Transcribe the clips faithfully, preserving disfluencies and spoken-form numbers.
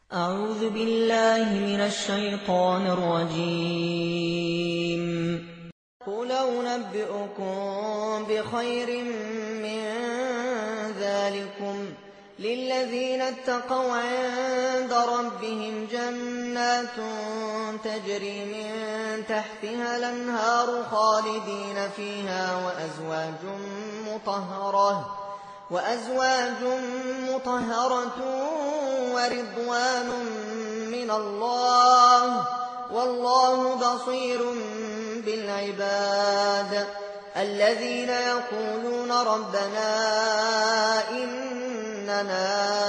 أعوذ بالله من الشيطان الرجيم. قل أنبئكم بخير من ذلكم للذين اتقوا عند ربهم جنات تجري من تحتها الأنهار خالدين فيها وأزواج مطهرة وأزواج مطهرة ورضوان من الله والله بصير بالعباد. الذين يقولون ربنا إننا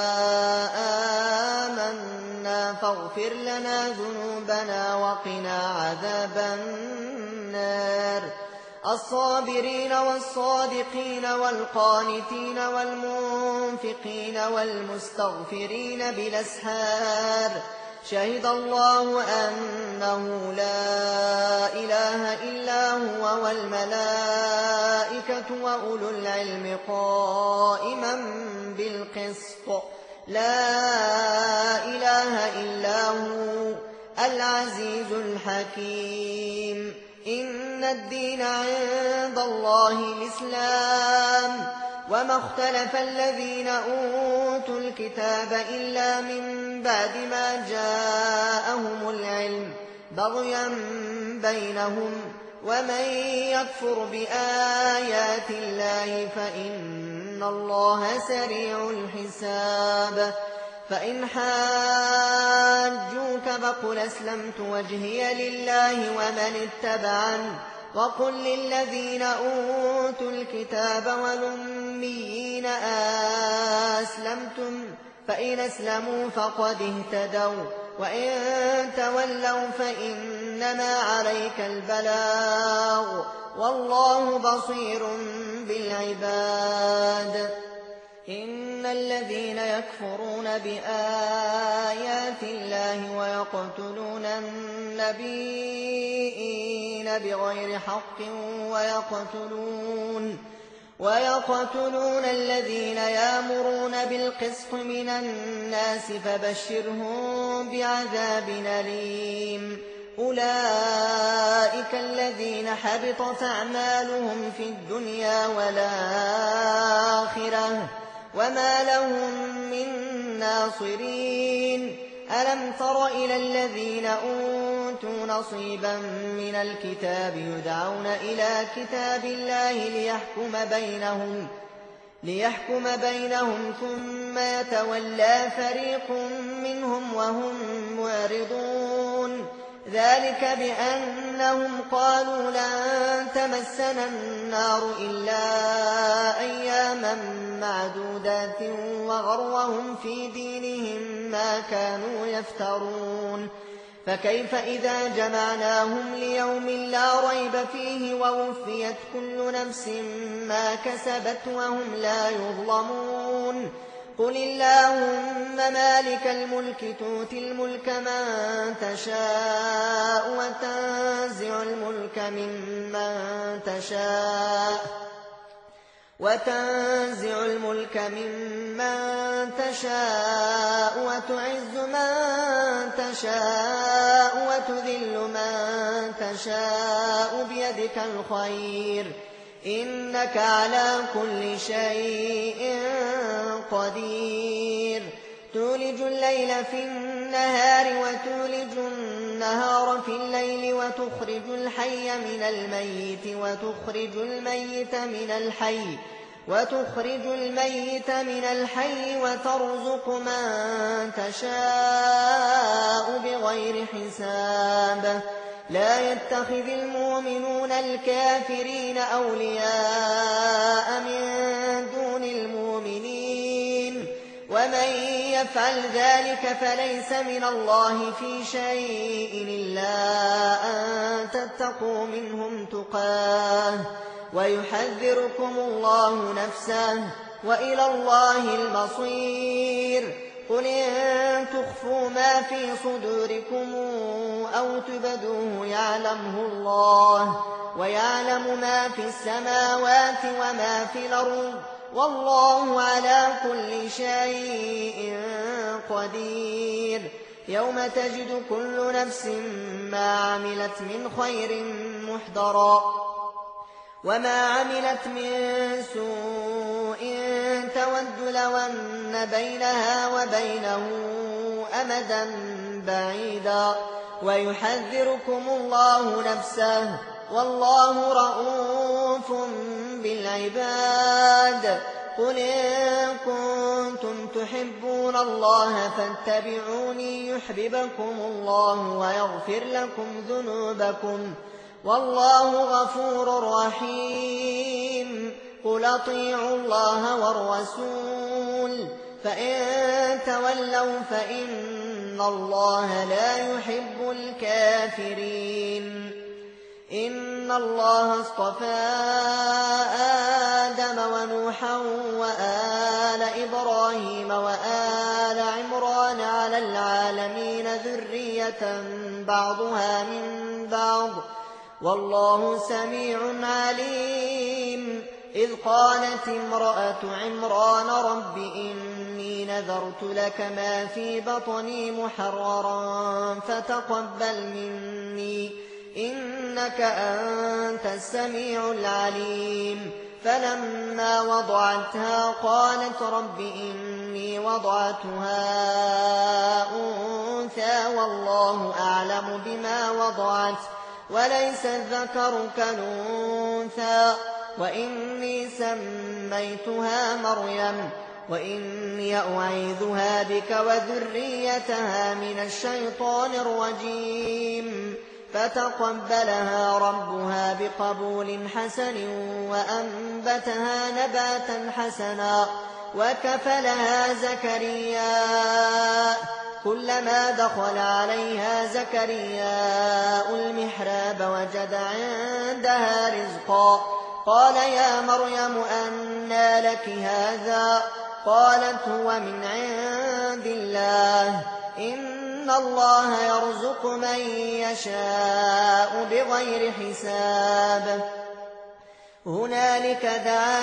آمنا فاغفر لنا ذنوبنا وقنا عذاب النار. الصابرين والصادقين والقانتين والمنفقين والمستغفرين بالأسحار شهد الله أنه لا إله إلا هو والملائكة وأولو العلم قائما بالقسط لا إله إلا هو العزيز الحكيم. إن الدين عند الله الإسلام وما اختلف الذين أوتوا الكتاب إلا من بعد ما جاءهم العلم بغيا بينهم ومن يكفر بآيات الله فإن الله سريع الحساب. فإن حاجوك فقل أسلمت وجهي لله ومن اتبعن وقل للذين أوتوا الكتاب والأميين أسلمتم فإن أسلموا فقد اهتدوا وإن تولوا فإنما عليك البلاغ والله بصير بالعباد. إن الذين يكفرون بآيات الله ويقتلون النبيين بغير حق ويقتلون, ويقتلون الذين يأمرون بالقسط من الناس فبشرهم بعذاب أليم. أولئك الذين حبطت أعمالهم في الدنيا والآخرة وما لهم من ناصرين. ألم تر إلى الذين أوتوا نصيبا من الكتاب يدعون إلى كتاب الله ليحكم بينهم ليحكم بينهم ثم يتولى فريق منهم وهم معرضون. ذلك بأنهم قالوا لن تمسنا النار إلا أياما معدودات وغرهم في دينهم ما كانوا يفترون. فكيف إذا جمعناهم ليوم لا ريب فيه ووفيت كل نفس ما كسبت وهم لا يظلمون. قل اللهم مالك الملك تؤتي الملك من تشاء وتنزع الملك ممن تشاء وتنزع الملك ممن تشاء وتعز من تشاء وتذل من تشاء بيدك الخير إنك على كل شيء قدير. تولج الليل في النهار وتولج النهار في الليل وتخرج الحي من الميت وتخرج الميت من الحي وتخرج الميت من الحي وترزق من تشاء بغير حساب. لا يتخذ المؤمنون الكافرين أولياء من دون المؤمنين ومن يفعل ذلك فليس من الله في شيء إلا أن تتقوا منهم تقاه ويحذركم الله نفسه وإلى الله المصير. قل إن تخفوا ما في صدوركم أو تبدوه يعلمه الله ويعلم ما في السماوات وما في الأرض والله على كل شيء قدير. يوم تجد كل نفس ما عملت من خير محضرا وما عملت من سوء تود لو أن بينها وبينه أمدا بعيدا ويحذركم الله نفسه والله رءوف بالعباد. قل إن كنتم تحبون الله فاتبعوني يحببكم الله ويغفر لكم ذنوبكم والله غفور رحيم. قل أطيعوا الله والرسول فإن تولوا فإن الله لا يحب الكافرين. إن الله اصطفى آدم ونوحا وآل إبراهيم وآل عمران على العالمين ذرية بعضها من بعض والله سميع عليم. إذ قالت امرأة عمران رب إني نذرت لك ما في بطني محررا فتقبل مني إنك أنت السميع العليم. فلما وضعتها قالت رب إني وضعتها أنثى والله أعلم بما وضعت وليس الذكر كالأنثى وإني سميتها مريم وإني أعيذها بك وذريتها من الشيطان الرجيم. فتقبلها ربها بقبول حسن وأنبتها نباتا حسنا وكفلها زكريا. كلما دخل عليها زكريا المحراب وجد عندها رزقا قال يا مريم أنى لك هذا؟ قالت هو من عند الله إن الله يرزق من يشاء بغير حساب. هنالك دعا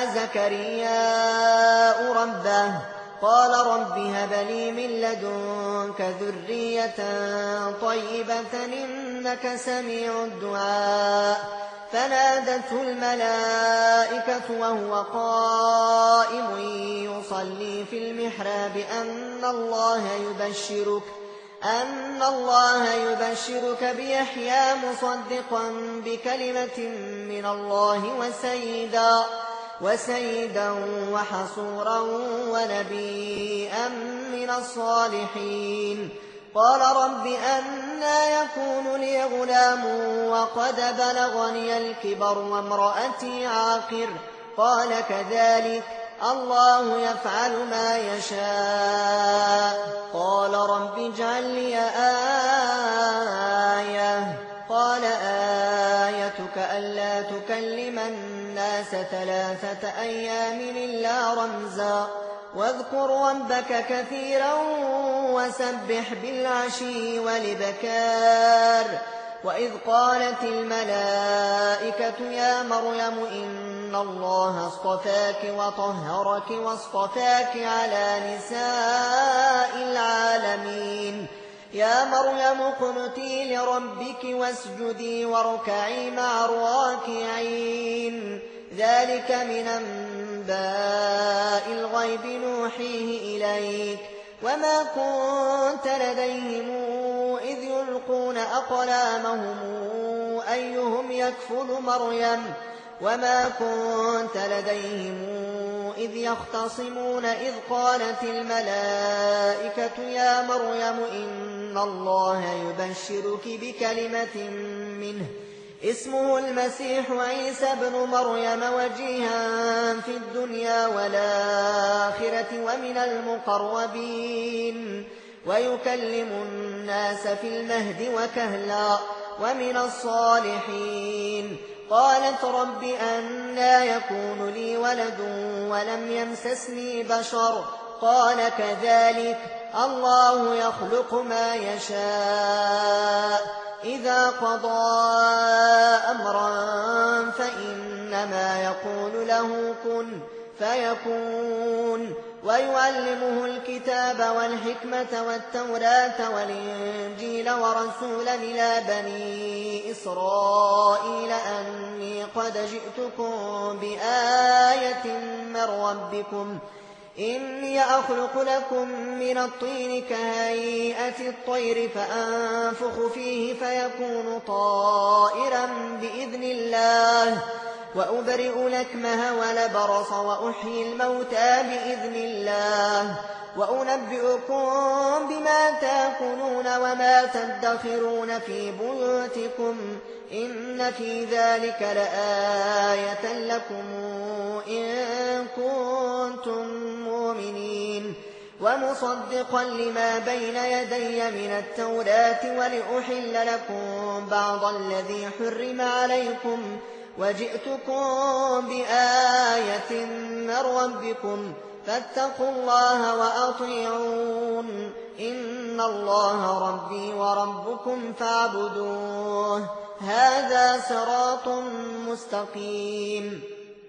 زكريا ربه قال رب هب لي من لدنك ذرية طيبة إنك سميع الدعاء. فنادته الملائكة وهو قائم يصلي في المحراب أن الله يبشرك أن الله يبشرك بيحيى مصدقا بكلمة من الله وسيدا وسيدا وحصورا ونبيا من الصالحين. قال رب أنى يكون لي غلام وقد بلغني الكبر وامرأتي عاقر؟ قال كذلك الله يفعل ما يشاء. قال رب اجعل لي آية. قال آيتك ألا تكلم الناس ثلاثة أيام إلا رمزا واذكر ربك كثيرا وسبح بالعشي والإبكار. وإذ قالت الملائكة يا مريم إن الله اصطفاك وطهرك واصطفاك على نساء العالمين. يا مريم اقنتي لربك واسجدي واركعي مع الراكعين. ذلك من أنباء الغيب نوحيه إليك وما كنت لديهم إذ يلقون أقلامهم أيهم يكفل مريم وما كنت لديهم إذ يختصمون إذ قالت الملائكة يا مريم إن الله يبشرك بكلمة منه اسمه المسيح عيسى بن مريم وجيها في الدنيا والآخرة ومن المقربين ويكلم الناس في المهد وكهلا ومن الصالحين. قالت رب أنى يكون لي ولد ولم يمسسني بشر؟ قال كذلك الله يخلق ما يشاء إذا قضى أمرا فإنما يقول له كن فيكون ويعلمه الكتاب والحكمة والتوراة والإنجيل ورسولا إلى بني إسرائيل أني قد جئتكم بآية من ربكم إني أخلق لكم من الطين كهيئة الطير فأنفخ فيه فيكون طائرا بإذن الله وأبرئ الأكمه والأبرص وأحيي الموتى بإذن الله وأنبئكم بما تأكلون وما تدخرون في بيوتكم إن في ذلك لآية لكم إن كنتم مؤمنين ومصدقا لما بين يدي من التوراة ولأحل لكم بعض الذي حرم عليكم وجئتكم بآية من ربكم فاتقوا الله وأطيعون إن الله ربي وربكم فاعبدوه هذا صراط مستقيم.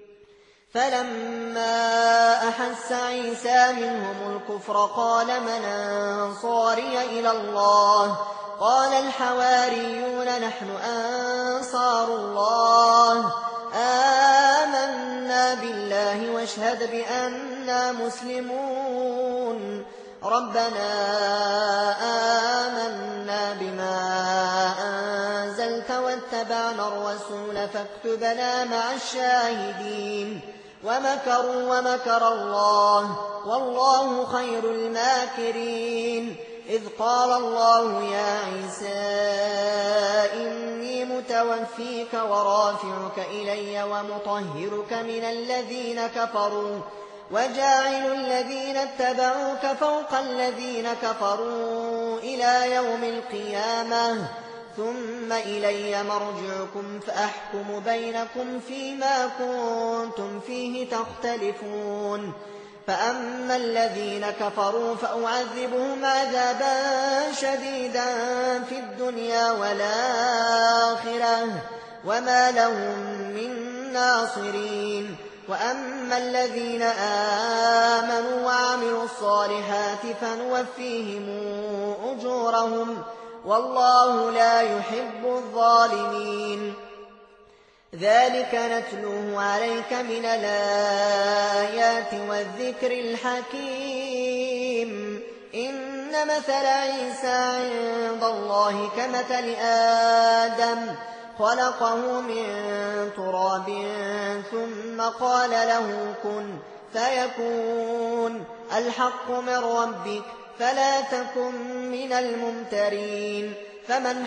فلما أحس عيسى منهم الكفر قال من أنصاري إلى الله قال الحواريون نحن أنصار الله آمنا بالله واشهد بأننا مسلمون ربنا آمنا بما أنزلت واتبعنا الرسول فاكتبنا مع الشاهدين ومكروا ومكر الله والله خير الماكرين إذ قال الله يا عيسى إني متوفيك ورافعك إلي ومطهرك من الذين كفروا وجاعل الذين اتبعوك فوق الذين كفروا إلى يوم القيامة ثم إلي مرجعكم فأحكم بينكم فيما كنتم فيه تختلفون فأما الذين كفروا فأعذبهم عذابا شديدا في الدنيا والآخرة وما لهم من ناصرين وأما الذين آمنوا وعملوا الصالحات فنوفيهم أجورهم والله لا يحب الظالمين ذلك نتلوه عليك من الآيات والذكر الحكيم إن مثل عيسى عند الله كمثل آدم خلقه من تراب ثم قال له كن فيكون الحق من ربك فلا تكن من الممترين فمن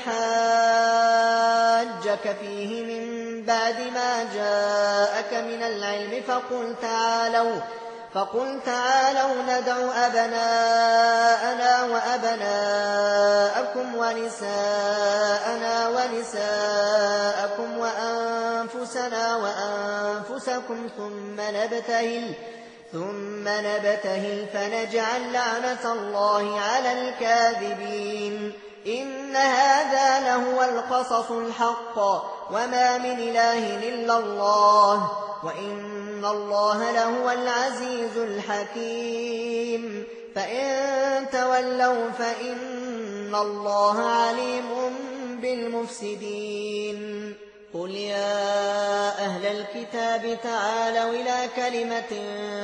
حاجك فيه من بعد ما جاءك من العلم فقل تعالوا فقل تعالوا ندع أبناءنا وأبناءكم ونساءنا ونساءكم وأنفسنا وأنفسكم ثم نبتهل ثم نبتهل فنجعل لعنة الله على الكاذبين إن هذا لهو القصص الحق وما من إله إلا الله وإن الله لهو العزيز الحكيم فإن تولوا فإن الله عليم بالمفسدين قل يا أهل الكتاب تعالوا إلى كلمة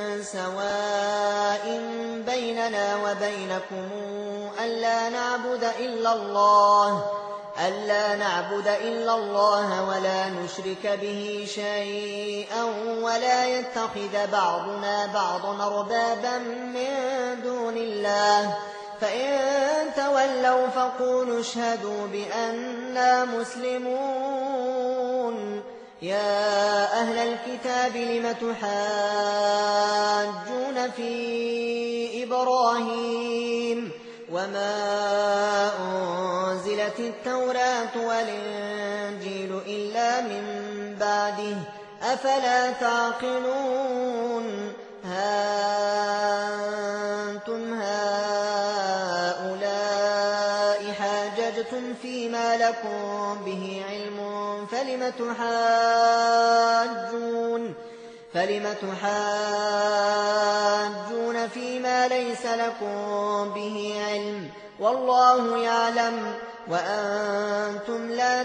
سواء بيننا وبينكم ألا نعبد إلا الله ألا نعبد إلا الله ولا نشرك به شيئا ولا يتخذ بعضنا بعضا أربابا من دون الله فإن تولوا فقولوا اشهدوا بأننا مسلمون يا أهل الكتاب لم تحاجون في إبراهيم وما أنزلت التوراة والإنجيل إلا من بعده أفلا تعقلون ها أنتم هؤلاء حاججتم فيما لكم به علم فلم تحاجون فلم تحاجون فيما ليس لكم به علم والله يعلم وأنتم لا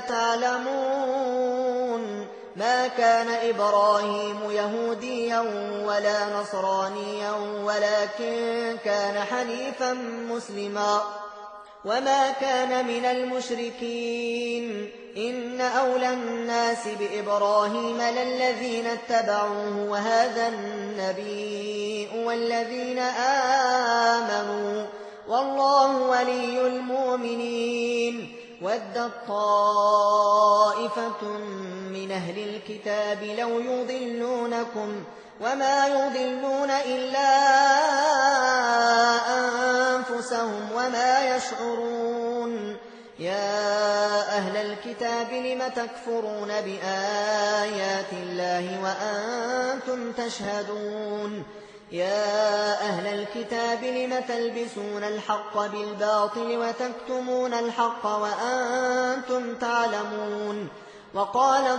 تعلمون ما كان إبراهيم يهوديا ولا نصرانيا ولكن كان حنيفا مسلما وما كان من المشركين إن أولى الناس بإبراهيم للذين اتبعوه وهذا النبي والذين آمنوا والله ولي المؤمنين ودت طائفة من أهل الكتاب لو يضلونكم وما يضلون إلا أنفسهم وما يشعرون يا أهل الكتاب لم تكفرون بآيات الله وأنتم تشهدون يا أهل الكتاب لم تلبسون الحق بالباطل وتكتمون الحق وأنتم تعلمون وقالت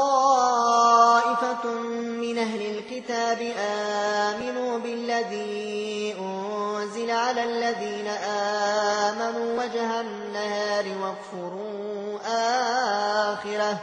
طائفة من أهل الكتاب آمنوا بالذي أنزل على الذين آمنوا وجه النهار واكفروا آخره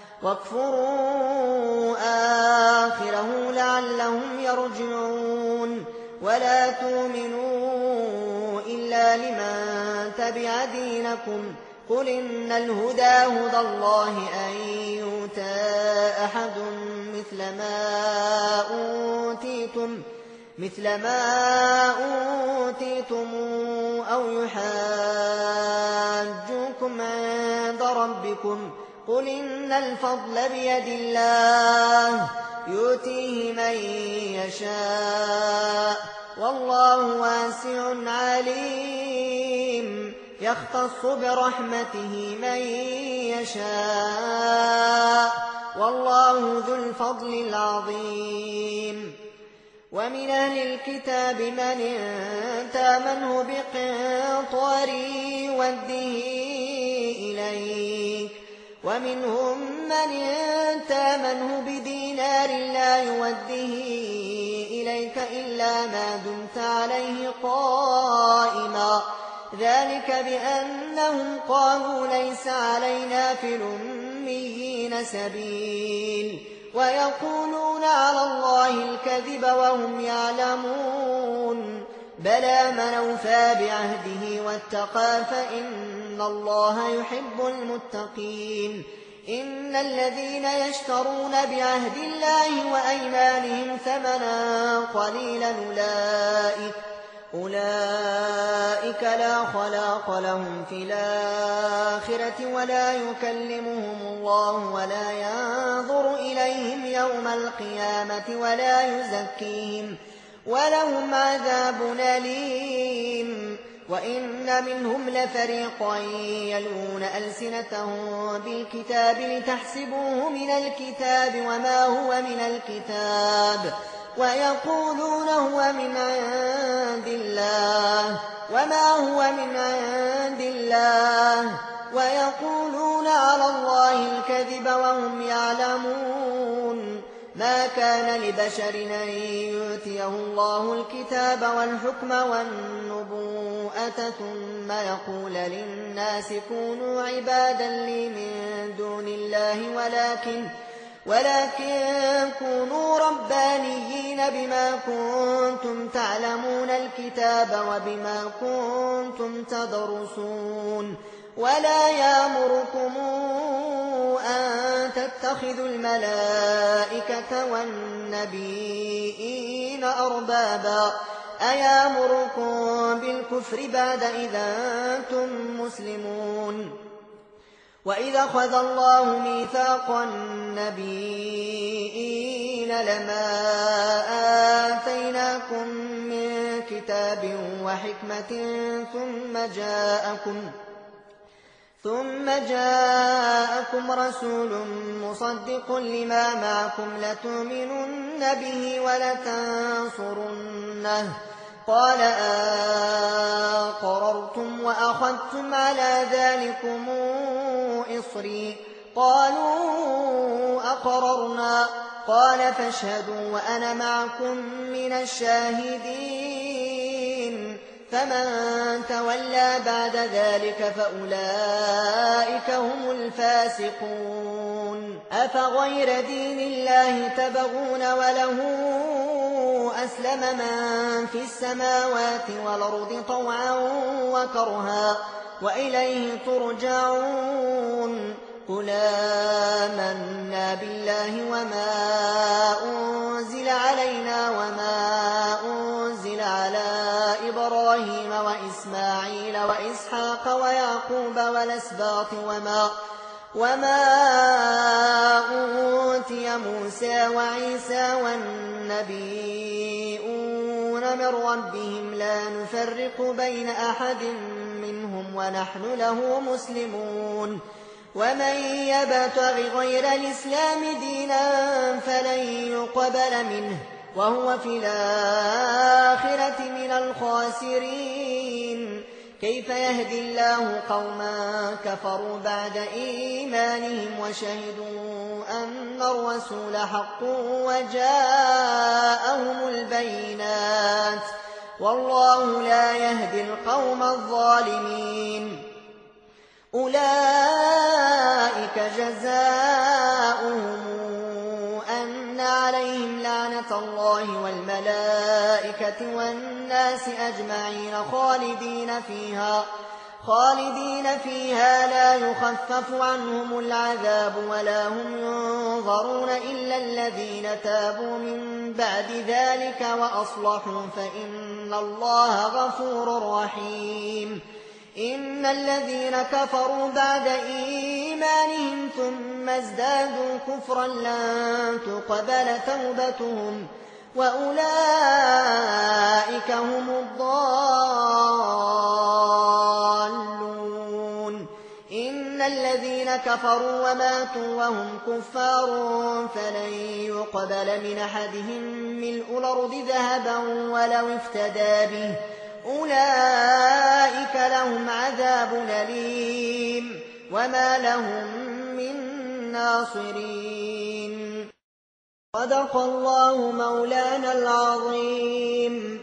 واكفروا آخره لعلهم يرجعون ولا تؤمنوا إلا لمن تبع دينكم قل إن الهدى هدى الله أن يؤتى أحد مثل ما أوتيتم مثل ما أوتيتم أو يحاجوكم عند ربكم قل إن الفضل بيد الله يؤتيه من يشاء والله واسع عليم يختص برحمته من يشاء والله ذو الفضل العظيم ومن أهل الكتاب من تامنه بقنطار يوده إليك ومنهم من تامنه بدينار لا يوده إليك إلا ما دمت عليه قائما ذلك بأنهم قالوا ليس علينا في الأميين سبيل ويقولون على الله الكذب وهم يعلمون بلى من أوفى بعهده واتقى فإن الله يحب المتقين إن الذين يشترون بعهد الله وأيمانهم ثمنا قليلا أولئك أولئك لا خلاق لهم في الآخرة ولا يكلمهم الله ولا ينظر إليهم يوم القيامة ولا يزكيهم ولهم عذاب أليم وإن منهم لفريقا يلون ألسنتهم بالكتاب لتحسبوه من الكتاب وما هو من الكتاب ويقولون هو من عند الله وما هو من عند الله ويقولون على الله الكذب وهم يعلمون ما كان لبشر أن يؤتيه الله الكتاب والحكم والنبوءة ثم يقول للناس كونوا عبادا لي من دون الله ولكن ولكن كونوا ربانيين بما كنتم تعلمون الكتاب وبما كنتم تدرسون ولا يأمركم أن تتخذوا الملائكة والنبيين أربابا أيأمركم بالكفر بعد إذا أنتم مسلمون وإذا أخذ الله ميثاق النبيين لما آتيناكم من كتاب وحكمة ثم جاءكم ثم جاءكم رسول مصدق لما معكم لتؤمنن به ولتنصرنه قال أقررتم وأخذتم على ذلكم إصري قالوا أقررنا قال فاشهدوا وأنا معكم من الشاهدين فمن تولى بعد ذلك فأولئك هم الفاسقون أفغير دين الله تبغون وله أسلم من في السماوات والأرض طوعا وكرها وإليه ترجعون قل آمنا بالله وما أنزل علينا وما أنزل على إبراهيم وإسماعيل وإسحاق ويعقوب والأسباط وما وما أوتي موسى وعيسى والنبيون من ربهم لا نفرق بين أحد منهم ونحن له مسلمون ومن يبتغ غير الإسلام دينا فلن يقبل منه وهو في الآخرة من الخاسرين كيف يهدي الله قوما كفروا بعد إيمانهم وشهدوا أن الرسول حق وجاءهم البينات والله لا يهدي القوم الظالمين أولئك جزاؤهم أن عليهم لعنة الله والملائكة والناس أجمعين خالدين فيها خالدين فيها لا يخفف عنهم العذاب ولا هم ينظرون إلا الذين تابوا من بعد ذلك وأصلحوا فإن الله غفور رحيم إن الذين كفروا بعد إيمانهم ثم ازدادوا كفرا لن تقبل توبتهم وأولئك هم الضالون إن الذين كفروا وماتوا وهم كفار فلن يقبل من أحدهم ملء الأرض ذهبا ولو افتدى به أولئك لهم عذاب أليم وما لهم من ناصرين صدق الله مولانا العظيم.